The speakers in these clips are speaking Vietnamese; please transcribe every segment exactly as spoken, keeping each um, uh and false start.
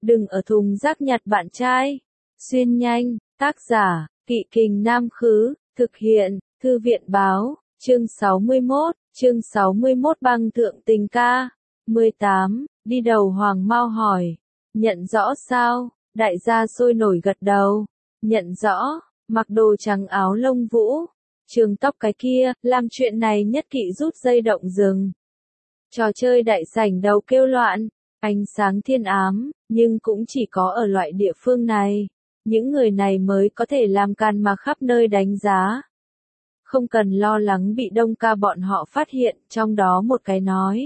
Đừng ở thùng rác nhặt bạn trai. Xuyên nhanh, tác giả, Kỵ Kình Nam Khứ, thực hiện, Thư viện Báo, chương sáu mươi mốt, chương sáu mươi mốt băng thượng tình ca. mười tám, đi đầu Hoàng Mao hỏi, nhận rõ sao? Đại gia sôi nổi gật đầu, nhận rõ, mặc đồ trắng áo lông vũ, trường tóc cái kia, làm chuyện này nhất kỵ rút dây động rừng. Trò chơi đại sảnh đầu kêu loạn, ánh sáng thiên ám, nhưng cũng chỉ có ở loại địa phương này. Những người này mới có thể làm càn mà khắp nơi đánh giá. Không cần lo lắng bị đông ca bọn họ phát hiện, trong đó một cái nói.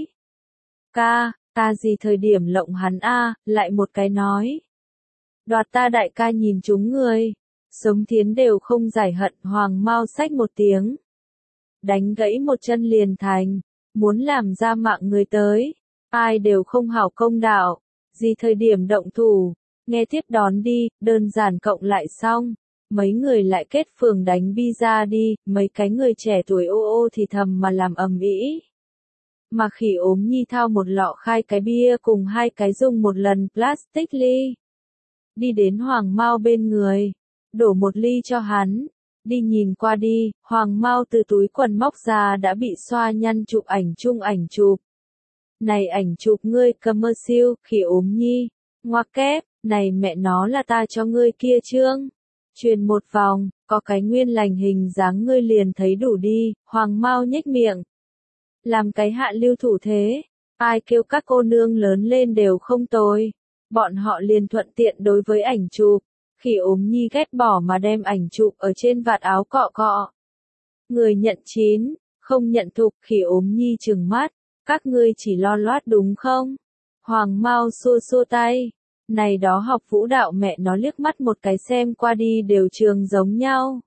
Ca, ta gì thời điểm lộng hắn a, lại một cái nói. Đoạt ta đại ca nhìn chúng người. Sống thiến đều không giải hận, Hoàng Mao xách một tiếng. Đánh gãy một chân liền thành, muốn làm ra mạng người tới. Ai đều không hảo công đạo, gì thời điểm động thủ. Nghe tiếp đón đi, đơn giản cộng lại xong. Mấy người lại kết phường đánh bi ra đi, mấy cái người trẻ tuổi ô ô thì thầm mà làm ầm ĩ. Mà Khỉ Ốm Nhi thao một lọ khai cái bia cùng hai cái dùng một lần plastic ly. Đi đến Hoàng Mao bên người, đổ một ly cho hắn. Đi nhìn qua đi, Hoàng Mao từ túi quần móc ra đã bị xoa nhăn chụp ảnh chung ảnh chụp. Này ảnh chụp ngươi commercial, Khỉ Ốm Nhi. Ngoặc kép, này mẹ nó là ta cho ngươi kia trương. Truyền một vòng, có cái nguyên lành hình dáng ngươi liền thấy đủ đi, Hoàng Mao nhếch miệng. Làm cái hạ lưu thủ thế, ai kêu các cô nương lớn lên đều không tồi. Bọn họ liền thuận tiện đối với ảnh chụp, Khỉ Ốm Nhi ghét bỏ mà đem ảnh chụp ở trên vạt áo cọ cọ. Người nhận chín, không nhận thục, Khỉ Ốm Nhi trừng mắt, các ngươi chỉ lo loát đúng không? Hoàng Mao xua xua tay. Này đó học vũ đạo mẹ nó liếc mắt một cái xem qua đi đều trường giống nhau.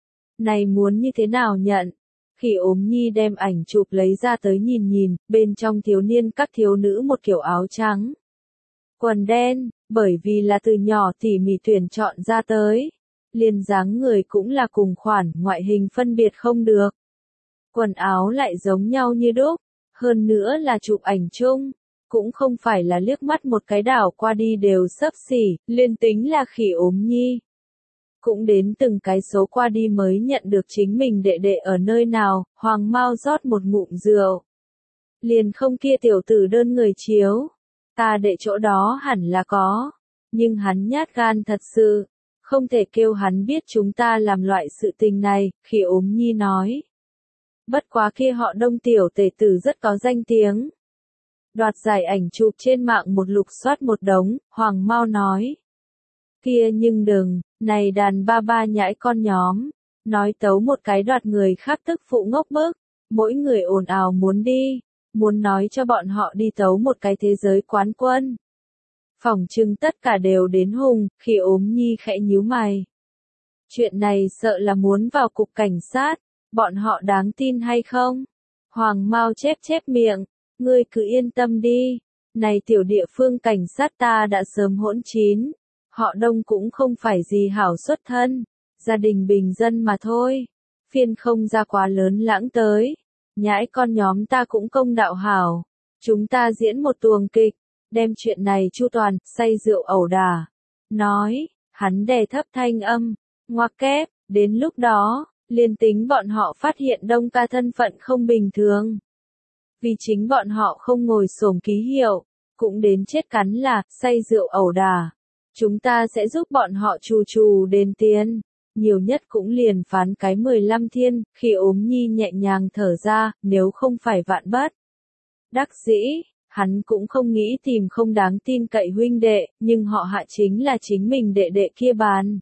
Này muốn như thế nào nhận? Khỉ Ốm Nhi đem ảnh chụp lấy ra tới nhìn nhìn, bên trong thiếu niên các thiếu nữ một kiểu áo trắng. Quần đen, bởi vì là từ nhỏ tỉ mỉ tuyển chọn ra tới. Liền dáng người cũng là cùng khoản, ngoại hình phân biệt không được. Quần áo lại giống nhau như đúc, hơn nữa là chụp ảnh chung. Cũng không phải là liếc mắt một cái đảo qua đi đều xấp xỉ, liên tính là Khỉ Ốm Nhi. Cũng đến từng cái số qua đi mới nhận được chính mình đệ đệ ở nơi nào, Hoàng Mao rót một ngụm rượu. Liền không kia tiểu tử đơn người chiếu. Ta đệ chỗ đó hẳn là có. Nhưng hắn nhát gan thật sự. Không thể kêu hắn biết chúng ta làm loại sự tình này, Khỉ Ốm Nhi nói. Bất quá kia họ Đông tiểu tể tử rất có danh tiếng. Đoạt giải ảnh chụp trên mạng một lục soát một đống, Hoàng Mao nói. Kia nhưng đừng, này đàn ba ba nhãi con nhóm. Nói tấu một cái đoạt người khác tức phụ ngốc bức. Mỗi người ồn ào muốn đi. Muốn nói cho bọn họ đi tấu một cái thế giới quán quân. Phỏng chừng tất cả đều đến hùng, Khỉ Ốm Nhi khẽ nhíu mày. Chuyện này sợ là muốn vào cục cảnh sát. Bọn họ đáng tin hay không? Hoàng Mao chép chép miệng. Ngươi cứ yên tâm đi, này tiểu địa phương cảnh sát ta đã sớm hỗn chín, họ Đông cũng không phải gì hảo xuất thân, gia đình bình dân mà thôi, phiên không ra quá lớn lãng tới, nhãi con nhóm ta cũng công đạo hảo, chúng ta diễn một tuồng kịch, đem chuyện này chu toàn, say rượu ẩu đả, nói, hắn đè thấp thanh âm, ngoặc kép, đến lúc đó, liên tính bọn họ phát hiện Đông ca thân phận không bình thường. Vì chính bọn họ không ngồi xổm ký hiệu, cũng đến chết cắn là, say rượu ẩu đả. Chúng ta sẽ giúp bọn họ trù trù đền tiền, nhiều nhất cũng liền phán cái mười lăm thiên, Khi Ốm Nhi nhẹ nhàng thở ra, nếu không phải vạn bất. Đắc dĩ, hắn cũng không nghĩ tìm không đáng tin cậy huynh đệ, nhưng họ hạ chính là chính mình đệ đệ kia bàn.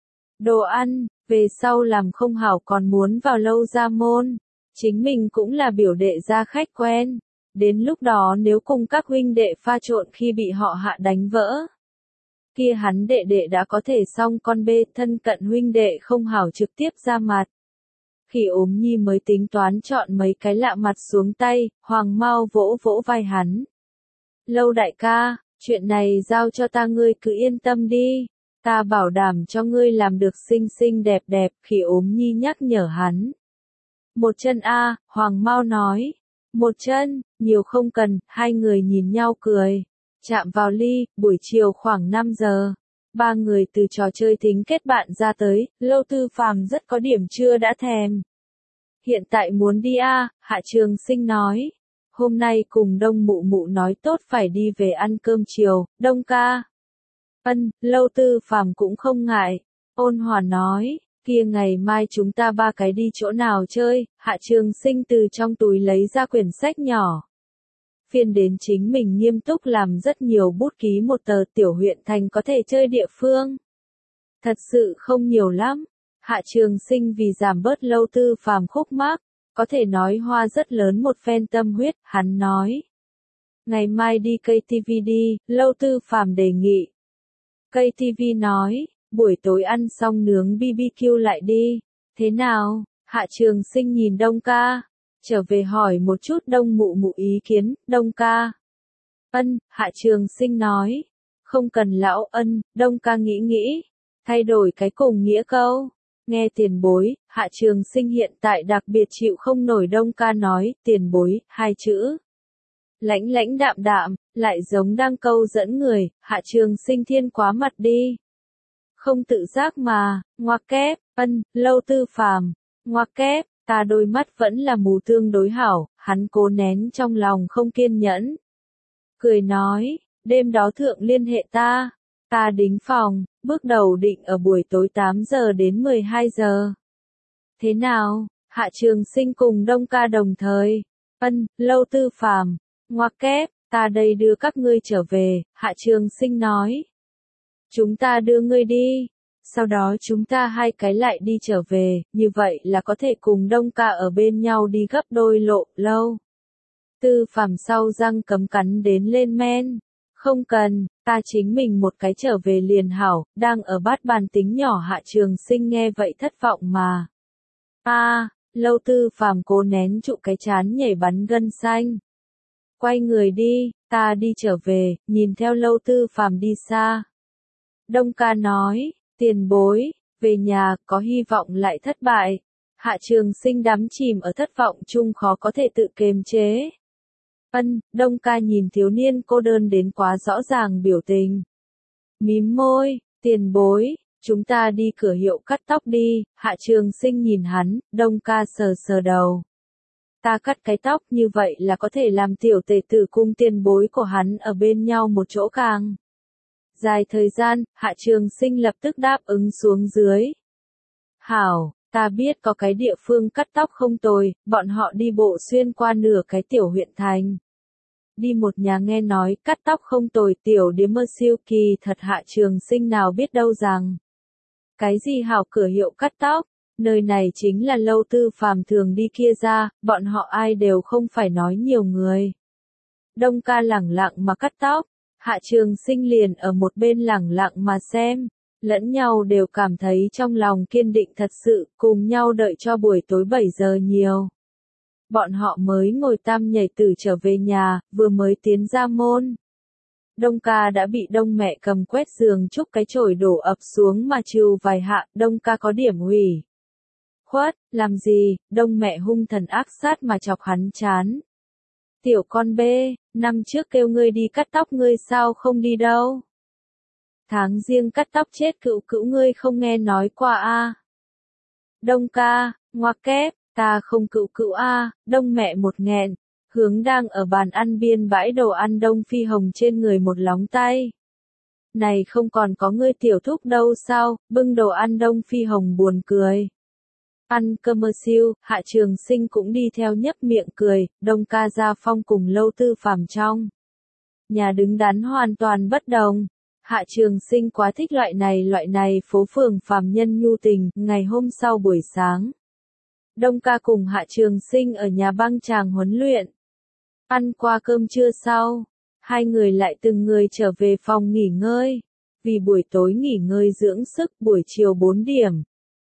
Đồ ăn, về sau làm không hảo còn muốn vào lâu ra môn. Chính mình cũng là biểu đệ gia khách quen. Đến lúc đó nếu cùng các huynh đệ pha trộn khi bị họ hạ đánh vỡ. Kia hắn đệ đệ đã có thể xong con bê thân cận huynh đệ không hảo trực tiếp ra mặt. Khi Ốm Nhi mới tính toán chọn mấy cái lạ mặt xuống tay, Hoàng Mao vỗ vỗ vai hắn. Lâu đại ca, chuyện này giao cho ta ngươi cứ yên tâm đi. Ta bảo đảm cho ngươi làm được xinh xinh đẹp đẹp, Khi Ốm Nhi nhắc nhở hắn. Một chân a, Hoàng Mao nói. Một chân, nhiều không cần, hai người nhìn nhau cười. Chạm vào ly, buổi chiều khoảng năm giờ. Ba người từ trò chơi tính kết bạn ra tới, Lâu Tư Phàm rất có điểm chưa đã thèm. Hiện tại muốn đi à, Hạ Trường Sinh nói. Hôm nay cùng Đông Mụ Mụ nói tốt phải đi về ăn cơm chiều, Đông ca. Ân, Lâu Tư Phàm cũng không ngại. Ôn Hòa nói, kia ngày mai chúng ta ba cái đi chỗ nào chơi, Hạ Trường Sinh từ trong túi lấy ra quyển sách nhỏ. Phiên đến chính mình nghiêm túc làm rất nhiều bút ký một tờ tiểu huyện thành có thể chơi địa phương. Thật sự không nhiều lắm. Hạ Trường Sinh vì giảm bớt Lâu Tư Phàm khúc mắc, có thể nói hoa rất lớn một phen tâm huyết, hắn nói. Ngày mai đi ca tê vê đi, Lâu Tư Phàm đề nghị. ca tê vê nói, buổi tối ăn xong nướng bê bê kiu lại đi. Thế nào? Hạ Trường Sinh nhìn Đông ca. Trở về hỏi một chút Đông Mụ Mụ ý kiến, Đông ca. Ân, Hạ Trường Sinh nói. Không cần lão ân, Đông ca nghĩ nghĩ. Thay đổi cái cùng nghĩa câu. Nghe tiền bối, Hạ Trường Sinh hiện tại đặc biệt chịu không nổi Đông ca nói, tiền bối, hai chữ. Lãnh lãnh đạm đạm, lại giống đang câu dẫn người, Hạ Trường Sinh thiên quá mặt đi. Không tự giác mà, ngoặc kép, ân, Lâu Tư Phàm, ngoặc kép, ta đôi mắt vẫn là mù tương đối hảo, hắn cố nén trong lòng không kiên nhẫn. Cười nói, đêm đó thượng liên hệ ta, ta đính phòng, bước đầu định ở buổi tối tám giờ đến mười hai giờ. Thế nào? Hạ Trường Sinh cùng Đông ca đồng thời. Ân, Lâu Tư Phàm, ngoặc kép, ta đây đưa các ngươi trở về, Hạ Trường Sinh nói. Chúng ta đưa ngươi đi. Sau đó chúng ta hai cái lại đi trở về, như vậy là có thể cùng Đông ca ở bên nhau đi gấp đôi lộ, Lâu Tư Phàm sau răng cấm cắn đến lên men. Không cần, ta chính mình một cái trở về liền hảo, đang ở bát bàn tính nhỏ Hạ Trường Sinh nghe vậy thất vọng mà. A, à, Lâu Tư Phàm cố nén trụ cái chán nhảy bắn gân xanh. Quay người đi, ta đi trở về, nhìn theo Lâu Tư Phàm đi xa. Đông ca nói, tiền bối, về nhà, có hy vọng lại thất bại. Hạ Trường Sinh đắm chìm ở thất vọng chung khó có thể tự kiềm chế. Ân, Đông ca nhìn thiếu niên cô đơn đến quá rõ ràng biểu tình. Mím môi, tiền bối, chúng ta đi cửa hiệu cắt tóc đi, Hạ Trường Sinh nhìn hắn, Đông ca sờ sờ đầu. Ta cắt cái tóc như vậy là có thể làm tiểu tể tử cung tiền bối của hắn ở bên nhau một chỗ càng dài thời gian, Hạ Trường Sinh lập tức đáp ứng xuống dưới. Hảo, ta biết có cái địa phương cắt tóc không tồi, bọn họ đi bộ xuyên qua nửa cái tiểu huyện thành. Đi một nhà nghe nói cắt tóc không tồi tiểu điếm mơ siêu kỳ thật Hạ Trường Sinh nào biết đâu rằng. Cái gì hảo cửa hiệu cắt tóc, nơi này chính là Lâu Tư Phàm thường đi kia ra, bọn họ ai đều không phải nói nhiều người. Đông ca lẳng lặng mà cắt tóc, Hạ Trường Sinh liền ở một bên lẳng lặng mà xem, lẫn nhau đều cảm thấy trong lòng kiên định thật sự, cùng nhau đợi cho buổi tối bảy giờ nhiều. Bọn họ mới ngồi tam nhảy tử trở về nhà, vừa mới tiến ra môn. Đông ca đã bị Đông mẹ cầm quét giường chúc cái chổi đổ ập xuống mà trừ vài hạ, Đông ca có điểm hủy. Khuất, làm gì, Đông mẹ hung thần ác sát mà chọc hắn chán. Tiểu con bê, năm trước kêu ngươi đi cắt tóc ngươi sao không đi đâu. Tháng riêng cắt tóc chết cựu cữu ngươi không nghe nói qua a. À. Đông ca, ngoặc kép, ta không cựu cữu a, à. Đông mẹ một nghẹn, hướng đang ở bàn ăn biên bãi đồ ăn Đông Phi Hồng trên người một lóng tay. Này không còn có ngươi tiểu thúc đâu sao, bưng đồ ăn Đông Phi Hồng buồn cười. Ăn cơm mơ siêu, Hạ Trường Sinh cũng đi theo nhấp miệng cười, Đông ca Gia Phong cùng Lâu Tư Phàm trong. Nhà đứng đắn hoàn toàn bất đồng. Hạ Trường Sinh quá thích loại này loại này phố phường phàm nhân nhu tình, ngày hôm sau buổi sáng. Đông ca cùng Hạ Trường Sinh ở nhà băng tràng huấn luyện. Ăn qua cơm trưa sau, hai người lại từng người trở về phòng nghỉ ngơi. Vì buổi tối nghỉ ngơi dưỡng sức buổi chiều bốn điểm.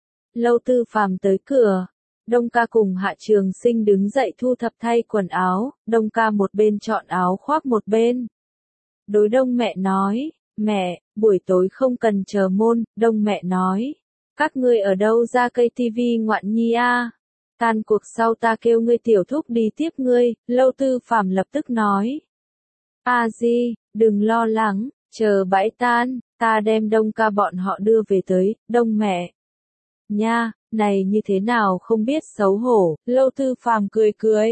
Lâu Tư Phàm tới cửa. Đông ca cùng Hạ Trường Sinh đứng dậy thu thập thay quần áo, Đông ca một bên chọn áo khoác một bên. Đối Đông mẹ nói, mẹ, buổi tối không cần chờ môn, Đông mẹ nói. Các ngươi ở đâu ra cây tivi ngoạn nhi a? Tan cuộc sau ta kêu ngươi tiểu thúc đi tiếp ngươi, Lâu Tư Phàm lập tức nói. A di, Đừng lo lắng, chờ bãi tan, ta đem Đông ca bọn họ đưa về tới, Đông mẹ. Nha, này như thế nào không biết xấu hổ, Lâu Tư Phàm cười cười.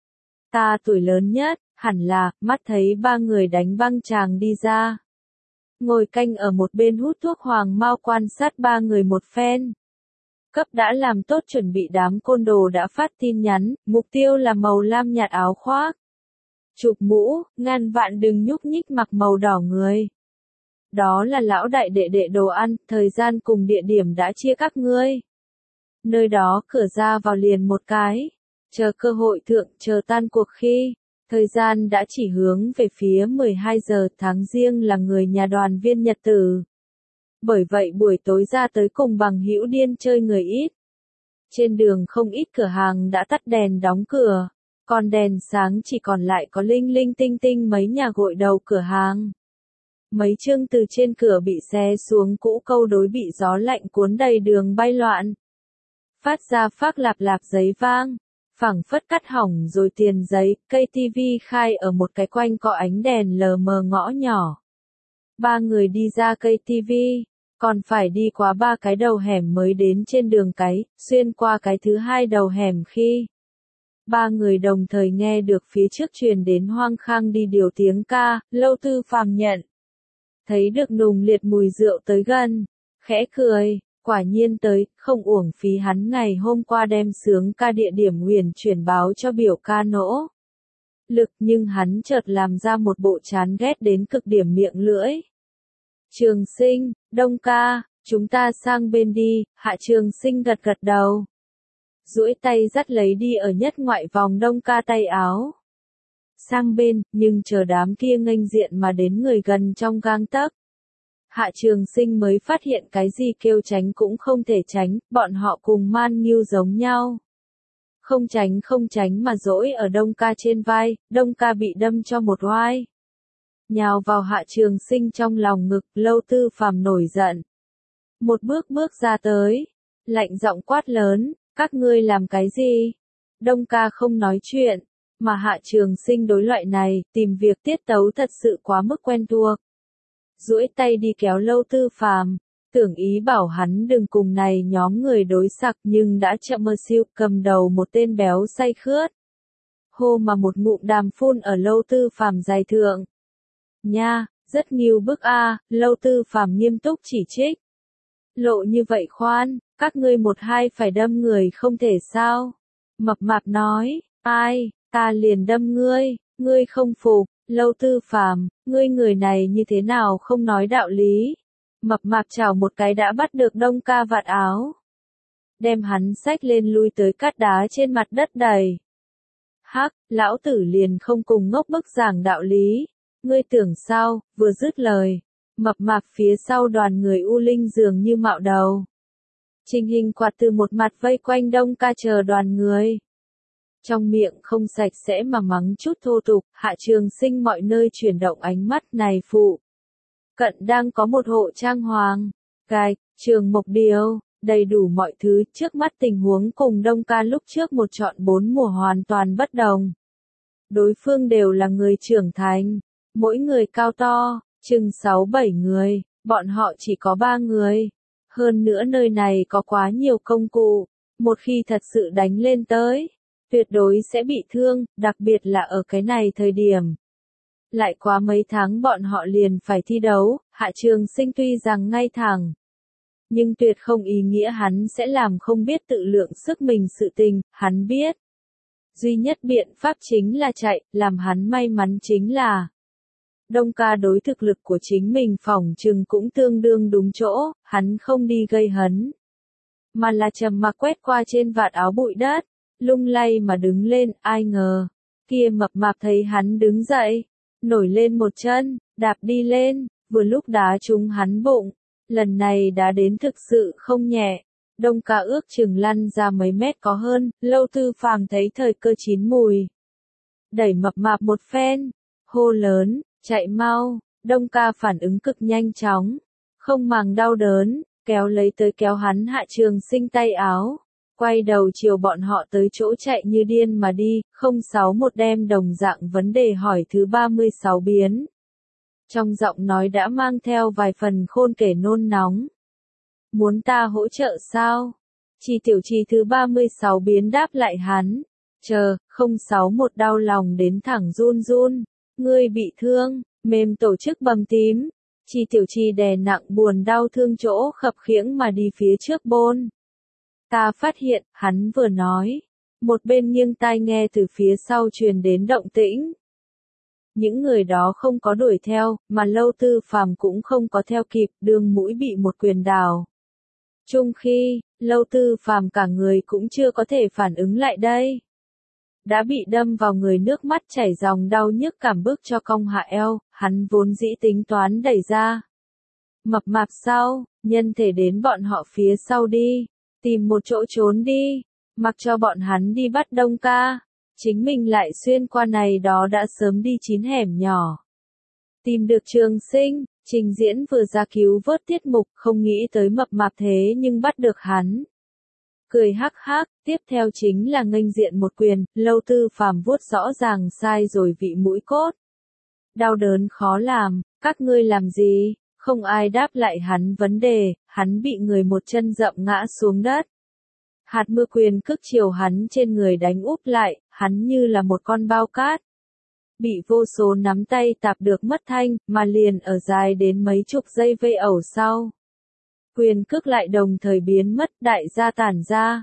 Ta tuổi lớn nhất, hẳn là, mắt thấy ba người đánh băng chàng đi ra. Ngồi canh ở một bên hút thuốc Hoàng Mao quan sát ba người một phen. Cấp đã làm tốt chuẩn bị, đám côn đồ đã phát tin nhắn, mục tiêu là màu lam nhạt áo khoác. Chụp mũ, ngàn vạn đừng nhúc nhích mặc màu đỏ người. Đó là lão đại đệ đệ đồ ăn, thời gian cùng địa điểm đã chia các ngươi. Nơi đó cửa ra vào liền một cái. Chờ cơ hội thượng, chờ tan cuộc khi. Thời gian đã chỉ hướng về phía mười hai giờ, tháng riêng là người nhà đoàn viên nhật tử. Bởi vậy buổi tối ra tới cùng bằng hữu điên chơi người ít. Trên đường không ít cửa hàng đã tắt đèn đóng cửa. Còn đèn sáng chỉ còn lại có linh linh tinh tinh mấy nhà gội đầu cửa hàng. Mấy chương từ trên cửa bị xé xuống cũ câu đối bị gió lạnh cuốn đầy đường bay loạn. Phát ra phác lạp lạp giấy vang. Phẳng phất cắt hỏng rồi tiền giấy, cây tivi khai ở một cái quanh có ánh đèn lờ mờ ngõ nhỏ. Ba người đi ra cây tivi, còn phải đi qua ba cái đầu hẻm mới đến trên đường cái, xuyên qua cái thứ hai đầu hẻm khi. Ba người đồng thời nghe được phía trước truyền đến hoang khang đi điều tiếng ca, Lâu Tư Phàm nhận. Thấy được nùng liệt mùi rượu tới gần, khẽ cười. Quả nhiên tới, không uổng phí hắn ngày hôm qua đem sướng ca địa điểm huyền chuyển báo cho biểu ca nỗ. Lực nhưng hắn chợt làm ra một bộ chán ghét đến cực điểm miệng lưỡi. Trường Sinh, Đông ca, chúng ta sang bên đi, Hạ Trường Sinh gật gật đầu. Duỗi tay dắt lấy đi ở nhất ngoại vòng Đông ca tay áo. Sang bên, nhưng chờ đám kia nghênh diện mà đến người gần trong gang tấc. Hạ Trường Sinh mới phát hiện cái gì kêu tránh cũng không thể tránh, bọn họ cùng Man Nghiêu giống nhau. Không tránh không tránh mà dỗi ở Đông ca trên vai, Đông ca bị đâm cho một oai. Nhào vào Hạ Trường Sinh trong lòng ngực, Lâu Tư Phàm nổi giận. Một bước bước ra tới, lạnh giọng quát lớn, các ngươi làm cái gì? Đông ca không nói chuyện, mà Hạ Trường Sinh đối loại này, tìm việc tiết tấu thật sự quá mức quen thuộc. Duỗi tay đi kéo Lâu Tư Phàm, tưởng ý bảo hắn đừng cùng này nhóm người đối sặc nhưng đã chậm mơ siêu cầm đầu một tên béo say khướt. Hô mà một ngụm đàm phun ở Lâu Tư Phàm dài thượng. Nha, rất nghiêu bức a, Lâu Tư Phàm nghiêm túc chỉ trích. Lộ như vậy khoan, các ngươi một hai phải đâm người không thể sao? Mập mạp nói, ai, ta liền đâm ngươi, ngươi không phục. Lâu Tư Phàm, ngươi người này như thế nào không nói đạo lý. Mập mạp chảo một cái đã bắt được Đông ca vạt áo. Đem hắn xách lên lui tới cát đá trên mặt đất đầy. Hắc, lão tử liền không cùng ngốc bức giảng đạo lý. Ngươi tưởng sao, vừa dứt lời. Mập mạp phía sau đoàn người U Linh dường như mạo đầu. Trình Hình quạt từ một mặt vây quanh Đông ca chờ đoàn người. Trong miệng không sạch sẽ mà mắng chút thô tục, Hạ Trường Sinh mọi nơi chuyển động ánh mắt này phụ. Cận đang có một hộ trang hoàng, gạch, trường mộc điêu, đầy đủ mọi thứ, trước mắt tình huống cùng Đông ca lúc trước một chọn bốn mùa hoàn toàn bất đồng. Đối phương đều là người trưởng thành, mỗi người cao to, chừng sáu bảy người, bọn họ chỉ có ba người. Hơn nữa nơi này có quá nhiều công cụ, một khi thật sự đánh lên tới, tuyệt đối sẽ bị thương, đặc biệt là ở cái này thời điểm. Lại quá mấy tháng bọn họ liền phải thi đấu, Hạ Trường Sinh tuy rằng ngay thẳng, nhưng tuyệt không ý nghĩa hắn sẽ làm không biết tự lượng sức mình sự tình, hắn biết. Duy nhất biện pháp chính là chạy, làm hắn may mắn chính là Đông ca đối thực lực của chính mình phỏng chừng cũng tương đương đúng chỗ, hắn không đi gây hấn, mà là trầm mặc quét qua trên vạt áo bụi đất, lung lay mà đứng lên, ai ngờ, kia mập mạp thấy hắn đứng dậy, nổi lên một chân, đạp đi lên, vừa lúc đá trúng hắn bụng, lần này đá đến thực sự không nhẹ. Đông ca ước chừng lăn ra mấy mét có hơn, Lâu Tư Phàm thấy thời cơ chín mùi. Đẩy mập mạp một phen, hô lớn, chạy mau, Đông ca phản ứng cực nhanh chóng, không màng đau đớn, kéo lấy tới kéo hắn Hạ Trường Sinh tay áo, quay đầu chiều bọn họ tới chỗ chạy như điên mà đi, không sáu một đem đồng dạng vấn đề hỏi thứ ba mươi sáu biến. Trong giọng nói đã mang theo vài phần khôn kể nôn nóng. Muốn ta hỗ trợ sao? Chi Tiểu Chi thứ ba mươi sáu biến đáp lại hắn. Chờ, không sáu một đau lòng đến thẳng run run. Ngươi bị thương, mềm tổ chức bầm tím. Chi Tiểu Chi đè nặng buồn đau thương chỗ khập khiễng mà đi phía trước bôn. Ta phát hiện, hắn vừa nói. Một bên nghiêng tai nghe từ phía sau truyền đến động tĩnh. Những người đó không có đuổi theo, mà Lâu Tư Phàm cũng không có theo kịp, đường mũi bị một quyền đào. Chung khi, Lâu Tư Phàm cả người cũng chưa có thể phản ứng lại đây. Đã bị đâm vào người, nước mắt chảy ròng đau nhức cảm bức cho cong hạ eo, hắn vốn dĩ tính toán đẩy ra. Mập mạp sau, nhân thể đến bọn họ phía sau đi, tìm một chỗ trốn đi, mặc cho bọn hắn đi bắt Đông Ca. Chính mình lại xuyên qua này đó đã sớm đi chín hẻm nhỏ. Tìm được Trường Sinh, trình diễn vừa ra cứu vớt tiết mục, không nghĩ tới mập mạp thế nhưng bắt được hắn. Cười hắc hắc, tiếp theo chính là nghênh diện một quyền, Lâu Tư Phàm vuốt rõ ràng sai rồi vị mũi cốt. Đau đớn khó làm, các ngươi làm gì? Không ai đáp lại hắn vấn đề, hắn bị người một chân dậm ngã xuống đất. Hạt mưa quyền cước chiều hắn trên người đánh úp lại, hắn như là một con bao cát. Bị vô số nắm tay tạp được mất thanh, mà liền ở dài đến mấy chục giây vây ẩu sau. Quyền cước lại đồng thời biến mất, đại gia tản ra.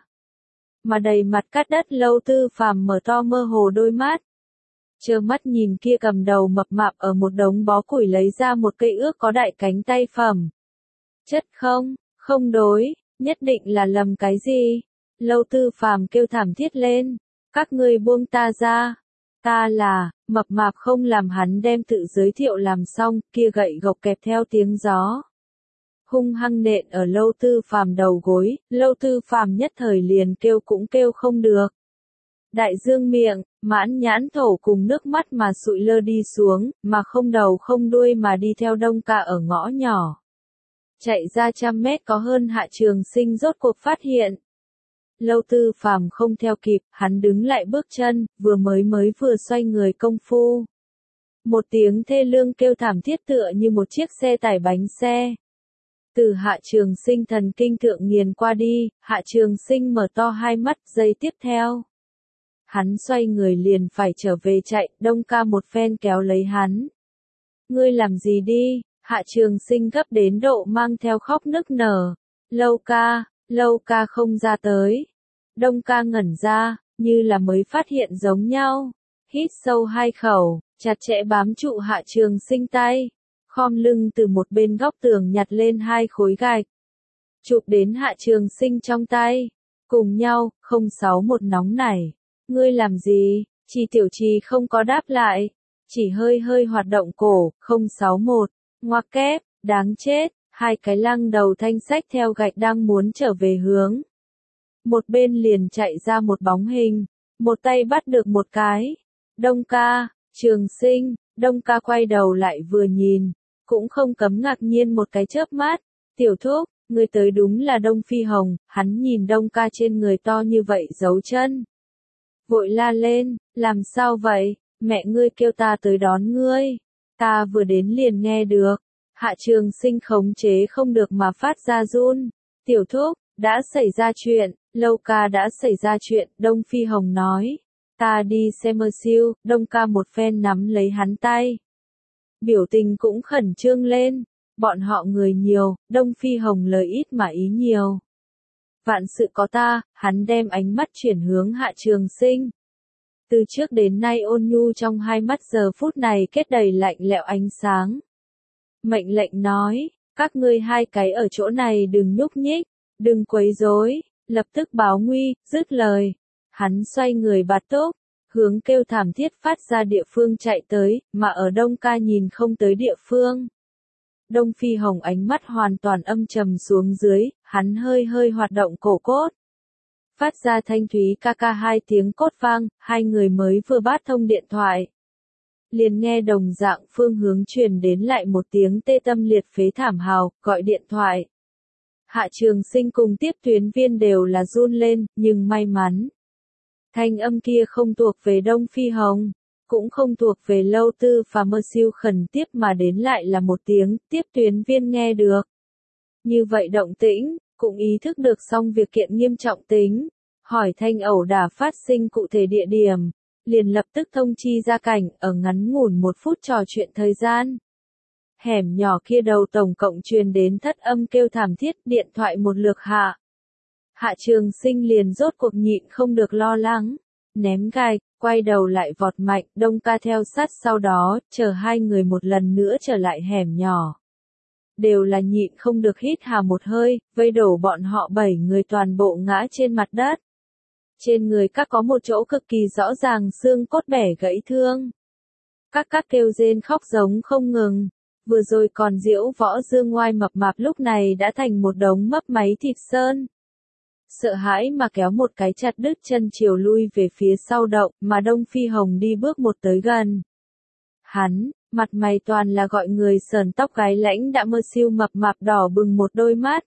Mà đầy mặt cát đất, Lâu Tư Phàm mở to mơ hồ đôi mắt. Trơ mắt nhìn kia cầm đầu mập mạp ở một đống bó củi lấy ra một cây ước có đại cánh tay phẩm. Chất không, không đối, nhất định là lầm cái gì? Lâu Tư Phàm kêu thảm thiết lên, các ngươi buông ta ra, ta là, mập mạp không làm hắn đem tự giới thiệu làm xong, kia gậy gộc kẹp theo tiếng gió. Hung hăng nện ở Lâu Tư Phàm đầu gối, Lâu Tư Phàm nhất thời liền kêu cũng kêu không được. Đại dương miệng, mãn nhãn thổ cùng nước mắt mà sụi lơ đi xuống, mà không đầu không đuôi mà đi theo Đông Ca ở ngõ nhỏ. Chạy ra trăm mét có hơn Hạ Trường Sinh rốt cuộc phát hiện. Lâu Tư Phàm không theo kịp, hắn đứng lại bước chân, vừa mới mới vừa xoay người công phu. Một tiếng thê lương kêu thảm thiết tựa như một chiếc xe tải bánh xe. Từ Hạ Trường Sinh thần kinh thượng nghiền qua đi, Hạ Trường Sinh mở to hai mắt, giây tiếp theo. Hắn xoay người liền phải trở về chạy, Đông Ca một phen kéo lấy hắn. Ngươi làm gì đi? Hạ Trường Sinh gấp đến độ mang theo khóc nức nở. Lâu Ca, Lâu Ca không ra tới. Đông Ca ngẩn ra, như là mới phát hiện giống nhau. Hít sâu hai khẩu, chặt chẽ bám trụ Hạ Trường Sinh tay. Khom lưng từ một bên góc tường nhặt lên hai khối gạch. Chụp đến Hạ Trường Sinh trong tay. Cùng nhau, không sáu một nóng nảy. Ngươi làm gì? Chi Tiểu Chi không có đáp lại. Chỉ hơi hơi hoạt động cổ, không sáu một. Ngoặc kép, đáng chết. Hai cái lăng đầu thanh sách theo gạch đang muốn trở về hướng. Một bên liền chạy ra một bóng hình. Một tay bắt được một cái. Đông Ca, Trường Sinh. Đông Ca quay đầu lại vừa nhìn. Cũng không cấm ngạc nhiên một cái chớp mắt. Tiểu thúc, người tới đúng là Đông Phi Hồng. Hắn nhìn Đông Ca trên người to như vậy giấu chân. Vội la lên, làm sao vậy? Mẹ ngươi kêu ta tới đón ngươi. Ta vừa đến liền nghe được. Hạ Trường Sinh khống chế không được mà phát ra run. Tiểu thúc, đã xảy ra chuyện. Lâu Ca đã xảy ra chuyện, Đông Phi Hồng nói. Ta đi xem mơ siêu, Đông Ca một phen nắm lấy hắn tay. Biểu tình cũng khẩn trương lên. Bọn họ người nhiều, Đông Phi Hồng lời ít mà ý nhiều. Vạn sự có ta, hắn đem ánh mắt chuyển hướng Hạ Trường Sinh. Từ trước đến nay ôn nhu trong hai mắt giờ phút này kết đầy lạnh lẽo ánh sáng. Mệnh lệnh nói, các ngươi hai cái ở chỗ này đừng nhúc nhích, đừng quấy rối, lập tức báo nguy, dứt lời. Hắn xoay người bạt tốc, hướng kêu thảm thiết phát ra địa phương chạy tới, mà ở Đông Ca nhìn không tới địa phương. Đông Phi Hồng ánh mắt hoàn toàn âm trầm xuống dưới, hắn hơi hơi hoạt động cổ cốt. Phát ra thanh thúy ca ca hai tiếng cốt vang, hai người mới vừa bắt thông điện thoại. Liền nghe đồng dạng phương hướng truyền đến lại một tiếng tê tâm liệt phế thảm hào, gọi điện thoại. Hạ Trường Sinh cùng tiếp tuyến viên đều là run lên, nhưng may mắn. Thanh âm kia không thuộc về Đông Phi Hồng. cũng không thuộc về Lâu Tư Phàm mơ siêu khẩn tiếp mà đến lại là một tiếng tiếp tuyến viên nghe được. Như vậy động tĩnh, cũng ý thức được xong việc kiện nghiêm trọng tính, hỏi thanh ẩu đả phát sinh cụ thể địa điểm, liền lập tức thông chi ra cảnh ở ngắn ngủn một phút trò chuyện thời gian. Hẻm nhỏ kia đầu tổng cộng truyền đến thất âm kêu thảm thiết, điện thoại một lượt hạ. Hạ Trường Sinh liền rốt cuộc nhịn không được lo lắng, ném gạch, quay đầu lại vọt mạnh, Đông Ca theo sát sau đó, chờ hai người một lần nữa trở lại hẻm nhỏ. Đều là nhịn không được hít hà một hơi, vây đổ bọn họ bảy người toàn bộ ngã trên mặt đất. Trên người các có một chỗ cực kỳ rõ ràng xương cốt bẻ gãy thương. Các các kêu rên khóc giống không ngừng. Vừa rồi còn diễu võ dương ngoai mập mạp lúc này đã thành một đống mấp máy thịt sơn. Sợ hãi mà kéo một cái chặt đứt chân chiều lui về phía sau động mà Đông Phi Hồng đi bước một tới gần. Hắn, mặt mày toàn là gọi người sờn tóc gái lãnh đã mơ siêu mập mạp đỏ bừng một đôi mắt.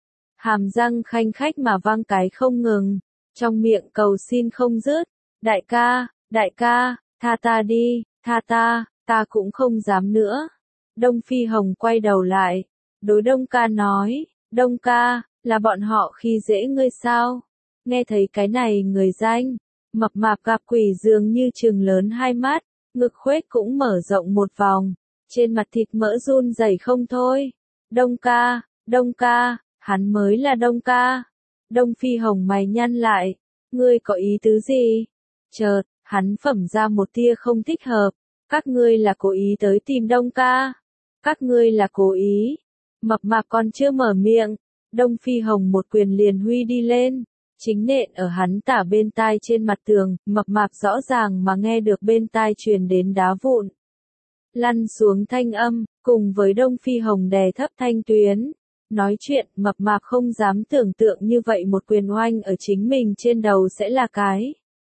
Hàm răng khanh khách mà vang cái không ngừng, trong miệng cầu xin không dứt. Đại ca, đại ca, tha ta đi, tha ta, ta cũng không dám nữa. Đông Phi Hồng quay đầu lại, đối Đông Ca nói, Đông Ca, là bọn họ khi dễ ngươi sao? Nghe thấy cái này người danh, mập mạp gặp quỷ dường như trừng lớn hai mắt, ngực khuếch cũng mở rộng một vòng, trên mặt thịt mỡ run rẩy không thôi. Đông Ca, Đông Ca, hắn mới là Đông Ca. Đông Phi Hồng mày nhăn lại, ngươi có ý tứ gì? Chợt, hắn phẩm ra một tia không thích hợp, các ngươi là cố ý tới tìm Đông Ca. Các ngươi là cố ý. Mập mạp còn chưa mở miệng, Đông Phi Hồng một quyền liền huy đi lên, chính nện ở hắn tả bên tai trên mặt tường, mập mạp rõ ràng mà nghe được bên tai truyền đến đá vụn. Lăn xuống thanh âm, cùng với Đông Phi Hồng đè thấp thanh tuyến. Nói chuyện, mập mạp không dám tưởng tượng như vậy một quyền oanh ở chính mình trên đầu sẽ là cái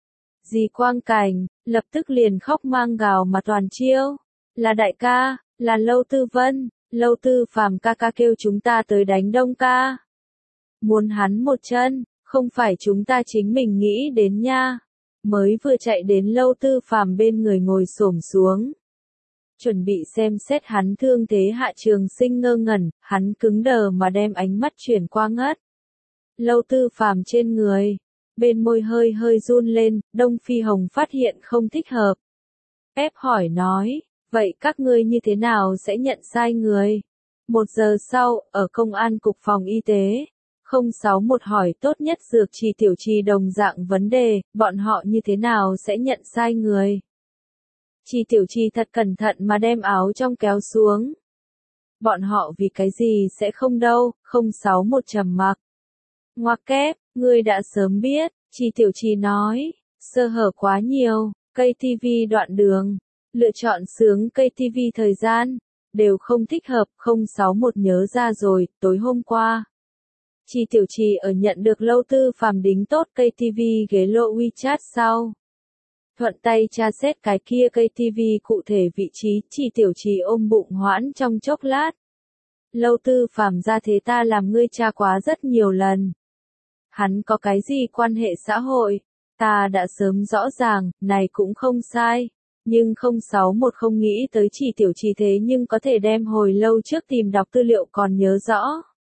gì quang cảnh, lập tức liền khóc mang gào mà toàn chiêu. Là đại ca, là Lâu Tư Vân, Lâu Tư Phàm ca ca kêu chúng ta tới đánh Đông Ca. Muốn hắn một chân, không phải chúng ta chính mình nghĩ đến nha. Mới vừa chạy đến Lâu Tư Phàm bên người ngồi xổm xuống. Chuẩn bị xem xét hắn thương thế. Hạ Trường Sinh ngơ ngẩn, hắn cứng đờ mà đem ánh mắt chuyển qua ngất. Lâu Tư Phàm trên người, bên môi hơi hơi run lên, Đông Phi Hồng phát hiện không thích hợp. Ép hỏi nói, vậy các ngươi như thế nào sẽ nhận sai người? Một giờ sau, ở công an cục phòng y tế, không sáu một hỏi tốt nhất dược trì tiểu trì đồng dạng vấn đề, bọn họ như thế nào sẽ nhận sai người? Trì tiểu trì thật cẩn thận mà đem áo trong kéo xuống. Bọn họ vì cái gì sẽ không đâu, không sáu một trầm mặc. Ngoặc kép, ngươi đã sớm biết, Trì tiểu trì nói, sơ hở quá nhiều, cây ti vi đoạn đường, lựa chọn sướng cây ti vi thời gian, đều không thích hợp, không sáu một nhớ ra rồi, tối hôm qua. Trì tiểu trì ở nhận được Lâu Tư Phàm đính tốt cây ti vi ghế lô WeChat sau. Thuận tay tra xét cái kia cây ti vi cụ thể vị trí, Trì tiểu trì ôm bụng hoãn trong chốc lát. Lâu Tư Phàm ra thế ta làm ngươi tra quá rất nhiều lần. Hắn có cái gì quan hệ xã hội? Ta đã sớm rõ ràng, này cũng không sai. Nhưng không sáu một không nghĩ tới Trì tiểu trì thế nhưng có thể đem hồi lâu trước tìm đọc tư liệu còn nhớ rõ.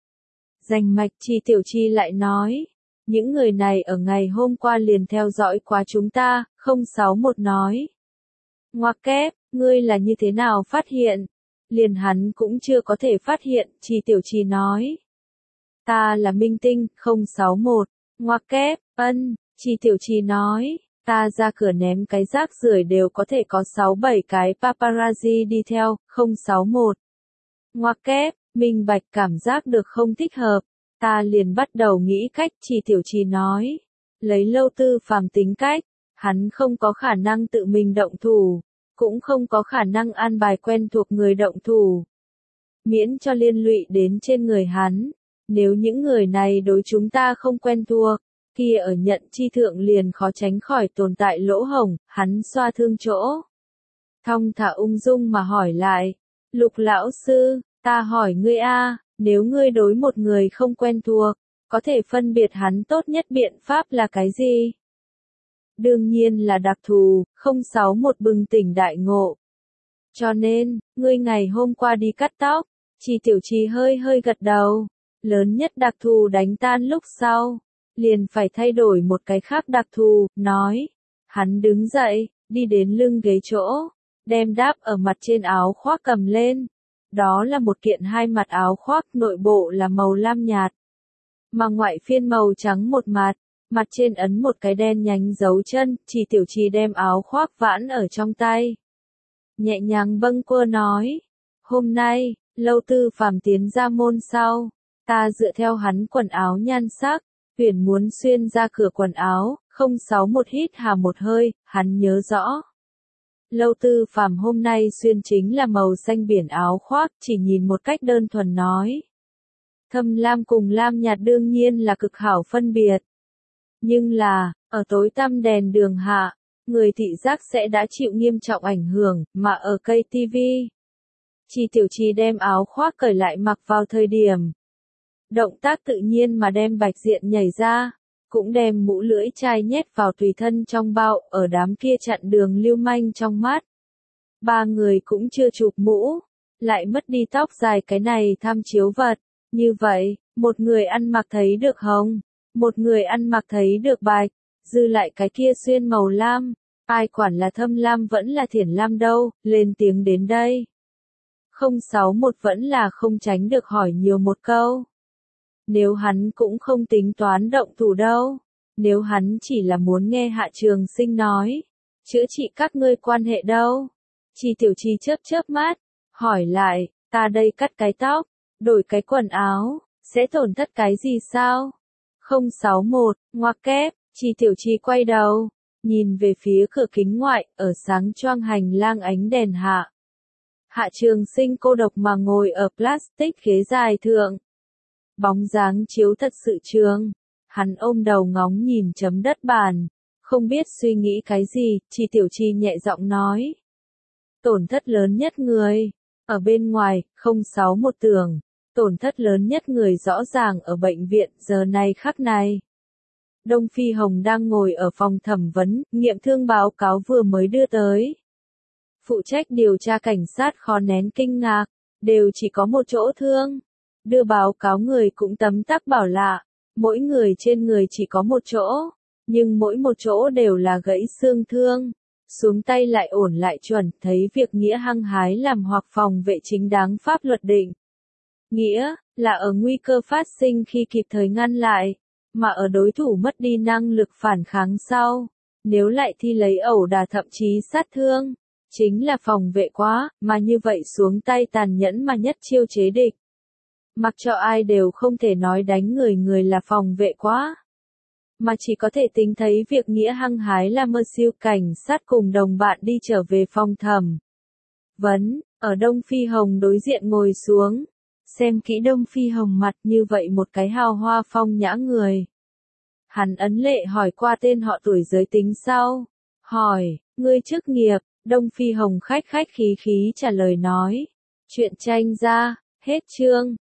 Rành mạch Trì tiểu trì lại nói. Những người này ở ngày hôm qua liền theo dõi quá chúng ta, không sáu một nói. Ngoặc kép, ngươi là như thế nào phát hiện? Liền hắn cũng chưa có thể phát hiện, Trì tiểu trì nói. Ta là minh tinh, không sáu một. Ngoặc kép, ân, Trì tiểu trì nói. Ta ra cửa ném cái rác rưởi đều có thể có sáu bảy cái paparazzi đi theo, không sáu một. Ngoặc kép, minh bạch cảm giác được không thích hợp. Ta liền bắt đầu nghĩ cách, Trì tiểu trì nói. Lấy Lâu Tư Phàm tính cách, hắn không có khả năng tự mình động thủ, cũng không có khả năng an bài quen thuộc người động thủ. Miễn cho liên lụy đến trên người hắn. Nếu những người này đối chúng ta không quen thuộc, kia ở nhận chi thượng liền khó tránh khỏi tồn tại lỗ hổng, hắn xoa thương chỗ. Thong thả ung dung mà hỏi lại, Lục lão sư, ta hỏi ngươi a, nếu ngươi đối một người không quen thuộc, có thể phân biệt hắn tốt nhất biện pháp là cái gì? Đương nhiên là đặc thù, không sáu một bừng tỉnh đại ngộ. Cho nên, ngươi ngày hôm qua đi cắt tóc, Chi Tiểu Chi hơi hơi gật đầu. Lớn nhất đặc thù đánh tan lúc sau, liền phải thay đổi một cái khác đặc thù, nói. Hắn đứng dậy, đi đến lưng ghế chỗ, đem đáp ở mặt trên áo khoác cầm lên. Đó là một kiện hai mặt áo khoác, nội bộ là màu lam nhạt, mà ngoại phiên màu trắng một mặt, mặt trên ấn một cái đen nhánh dấu chân. Chi Tiểu Chi đem áo khoác vãn ở trong tay, nhẹ nhàng bâng quơ nói, hôm nay, Lâu Tư Phàm tiến ra môn sau, ta dựa theo hắn quần áo nhan sắc, tuyển muốn xuyên ra cửa quần áo. Không sáu một hít hà một hơi, hắn nhớ rõ. Lâu Tư Phàm hôm nay xuyên chính là màu xanh biển áo khoác, chỉ nhìn một cách đơn thuần nói. Thâm lam cùng lam nhạt đương nhiên là cực hảo phân biệt. Nhưng là, ở tối tăm đèn đường hạ, người thị giác sẽ đã chịu nghiêm trọng ảnh hưởng, mà ở cây tivi. Chi Tiểu Chi đem áo khoác cởi lại mặc vào thời điểm. Động tác tự nhiên mà đem bạch diện nhảy ra, cũng đem mũ lưỡi chai nhét vào tùy thân trong bao, ở đám kia chặn đường lưu manh trong mắt. Ba người cũng chưa chụp mũ, lại mất đi tóc dài cái này tham chiếu vật. Như vậy, một người ăn mặc thấy được hồng, một người ăn mặc thấy được bạch, dư lại cái kia xuyên màu lam, ai quản là thâm lam vẫn là thiển lam đâu, lên tiếng đến đây. Không sáu một vẫn là không tránh được hỏi nhiều một câu. Nếu hắn cũng không tính toán động thủ đâu, nếu hắn chỉ là muốn nghe Hạ Trường Sinh nói, chữa trị các ngươi quan hệ đâu. Chi Tiểu Chi chớp chớp mắt, hỏi lại, ta đây cắt cái tóc, đổi cái quần áo, sẽ tổn thất cái gì sao? Không sáu một, ngoặc kép, Chi Tiểu Chi quay đầu, nhìn về phía cửa kính ngoại, ở sáng choang hành lang ánh đèn hạ. Hạ Trường Sinh cô độc mà ngồi ở plastic ghế dài thượng. Bóng dáng chiếu thật sự trường, hắn ôm đầu ngóng nhìn chấm đất bàn, không biết suy nghĩ cái gì. Chi Tiểu Chi nhẹ giọng nói. Tổn thất lớn nhất người, ở bên ngoài. Không sáu một tưởng, tổn thất lớn nhất người rõ ràng ở bệnh viện giờ này khắc này. Đông Phi Hồng đang ngồi ở phòng thẩm vấn, nghiệm thương báo cáo vừa mới đưa tới. Phụ trách điều tra cảnh sát khó nén kinh ngạc, đều chỉ có một chỗ thương. Đưa báo cáo người cũng tấm tắc bảo lạ, mỗi người trên người chỉ có một chỗ, nhưng mỗi một chỗ đều là gãy xương thương. Xuống tay lại ổn lại chuẩn, thấy việc nghĩa hăng hái làm hoặc phòng vệ chính đáng pháp luật định. Nghĩa, là ở nguy cơ phát sinh khi kịp thời ngăn lại, mà ở đối thủ mất đi năng lực phản kháng sau, nếu lại thi lấy ẩu đả thậm chí sát thương, chính là phòng vệ quá, mà như vậy xuống tay tàn nhẫn mà nhất chiêu chế địch. Mặc cho ai đều không thể nói đánh người người là phòng vệ quá, mà chỉ có thể tính thấy việc nghĩa hăng hái là mơ siêu cảnh sát cùng đồng bạn đi trở về phòng thẩm vấn, ở Đông Phi Hồng đối diện ngồi xuống, xem kỹ Đông Phi Hồng mặt như vậy một cái hào hoa phong nhã người. Hắn ấn lệ hỏi qua tên họ tuổi giới tính sau, hỏi, ngươi chức nghiệp. Đông Phi Hồng khách khách khí khí trả lời nói, chuyện tranh ra, hết chương.